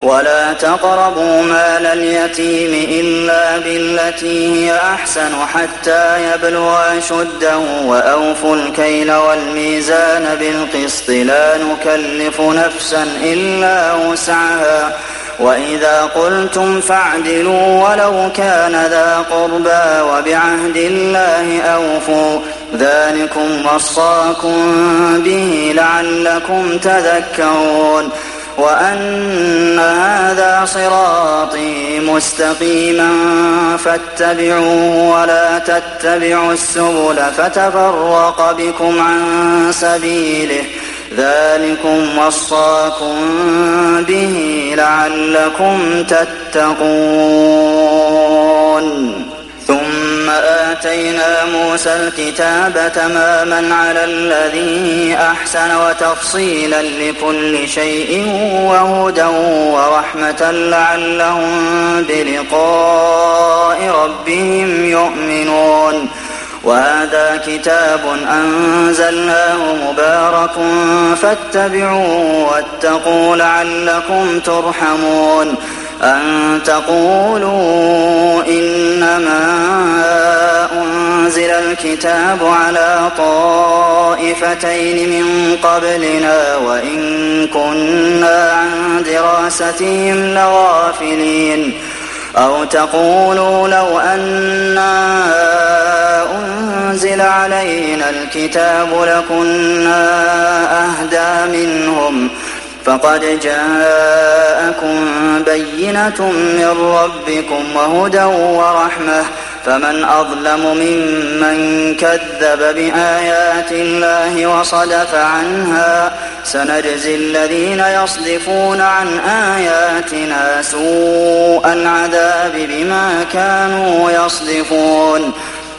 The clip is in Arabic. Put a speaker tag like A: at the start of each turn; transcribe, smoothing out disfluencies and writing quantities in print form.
A: ولا تقربوا مال اليتيم إلا بالتي هي أحسن حتى يبلغ أشده وأوفوا الكيل والميزان بالقسط لا نكلف نفسا إلا وسعها وإذا قلتم فاعدلوا ولو كان ذا قربى وبعهد الله أوفوا ذلكم وصاكم به لعلكم تذكرون وأن هذا صراطي مستقيما فاتبعوه ولا تتبعوا السبل فتفرق بكم عن سبيله ذلكم وصاكم به لعلكم تتقون ثم آتينا موسى الكتاب تماما على الذي أحسن وتفصيلا لكل شيء وهدى ورحمة لعلهم بلقاء ربهم يؤمنون وهذا كتاب أنزلناه مبارك فاتبعوه واتقوا لعلكم ترحمون أن تقولوا إنما أنزل الكتاب على طائفتين من قبلنا وإن كنا عن دراستهم لغافلين أو تقولوا لو أنا أنزل علينا الكتاب لكنا أهدى منهم فقد جاءكم بينة من ربكم وهدى ورحمة فمن أظلم ممن كذب بآيات الله وصدف عنها سنجزي الذين يصدفون عن آياتنا سوء العذاب بما كانوا يصدفون